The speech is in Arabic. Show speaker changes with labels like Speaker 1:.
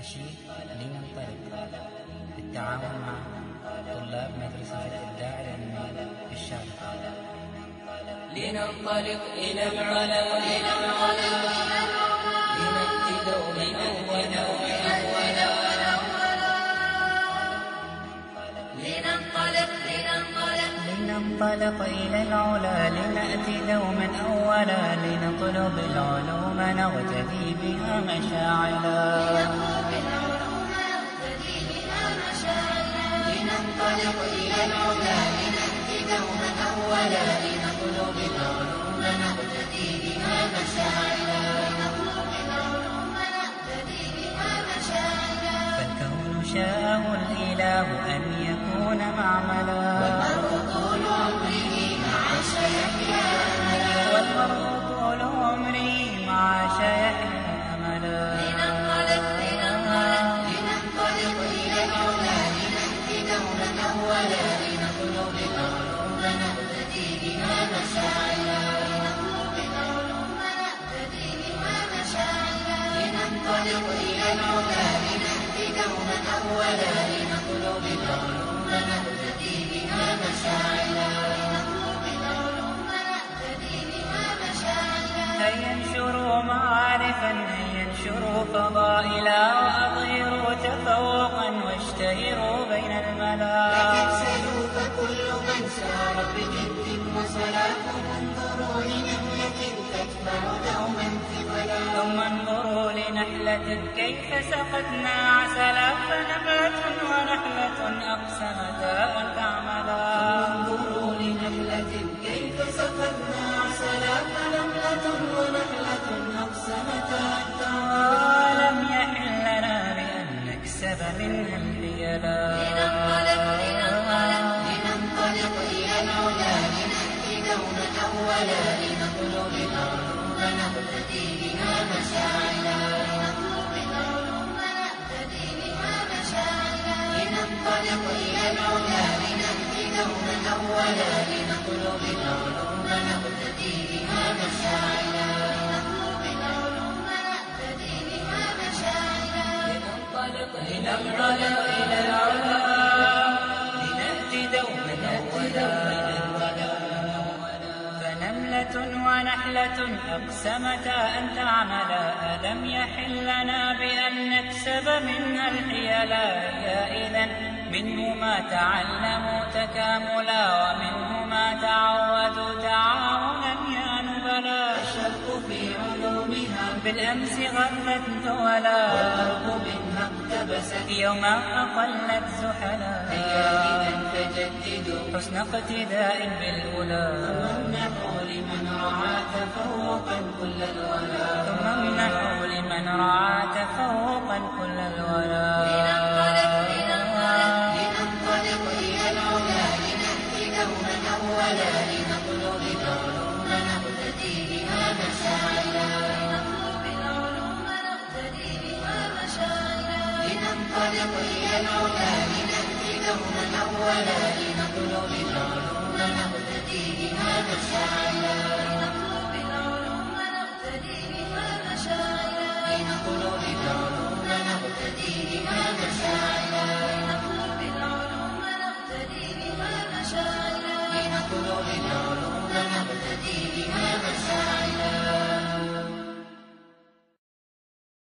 Speaker 1: نشيد لننطلق بالتعاون مع طلاب مدرسة الإبداع العلمي بالشارقة.
Speaker 2: لننطلق إلى العلا لنأتي دوما أولا
Speaker 1: لننطلق إلى العلا لنأتي دوما أولا لنطلب العلوم نغتدي بها مشاعلا.
Speaker 2: لننطلق إلى العلا لنأتي دوما أولا لنطلب العلوم نغتدي بها مشاعلا.
Speaker 1: فالكون شاءه الإله أن يكون معملا
Speaker 2: والمرء طول عمره
Speaker 1: مع شيحه أملا.
Speaker 2: لننطلق إلى العلا لنأتي دوما أولا لنطلب العلوم نغتدي بها مشاعلا. لننطلق إلى العلا لنأتي دوما أولا لنطلب العلوم نغتدي بها مشاعلا.
Speaker 1: هيا انشروا معارفا هيا انشروا فضائلا وأظهروا تفوقا واشتهروا بين الملا.
Speaker 2: تكسلوا فكل من سار بجد وصلاة انظروا لنملة تتبع دوما ثقلا.
Speaker 1: ثم انظروا لنحلة كيف سقتنا عسلا فنبلة ونحلة أقسمتا أن تعملا.
Speaker 2: انظروا لنملة كيف سقتنا عسلا فنملة ونحلة أقسمتا أن تعملا.
Speaker 1: لم يحل لنا بأن نكسب منها الحيلا.
Speaker 2: لننطلق إلى العلا لنأتي دوما أولا لنطلب العلوم نغتدي بها مشاعلا. لننطلق إلى العلا لنأتي دوما أولا لنطلب العلوم نغتدي بها مشاعلا. لننطلق إلى العلا
Speaker 1: لنأتي دوما أولا فنملة ونحلة أقسمتا أن تعملا. ألم يحل لنا بأن نكسب منها الحيلا. يا إذن منه ما تعلموا تكاملا ومنه ما تعودوا تعاونا يا نبلا.
Speaker 2: الشرق في علومها
Speaker 1: بالأمس غرت دولا
Speaker 2: والغرب منها اقتبست
Speaker 1: يوما أقلت زحلا.
Speaker 2: هيا إذا فجددوا
Speaker 1: حسن اقتداء بالأولى
Speaker 2: ثم امنحوا لمن رعى تفوقا كل الولا.
Speaker 1: ثم امنحوا لمن رعى تفوقا كل الولا.
Speaker 2: لننطلق إلى العلا لنأتي دوما أولا لنطلب العلوم نغتدي بها مشاعلا. لننطلق إلى العلا لنأتي دوما أولا لنطلب العلوم نغتدي بها مشاعلا. لنطلب العلوم نغتدي بها مشاعلا. لنطلب العلوم نغتدي بها مشاعلا.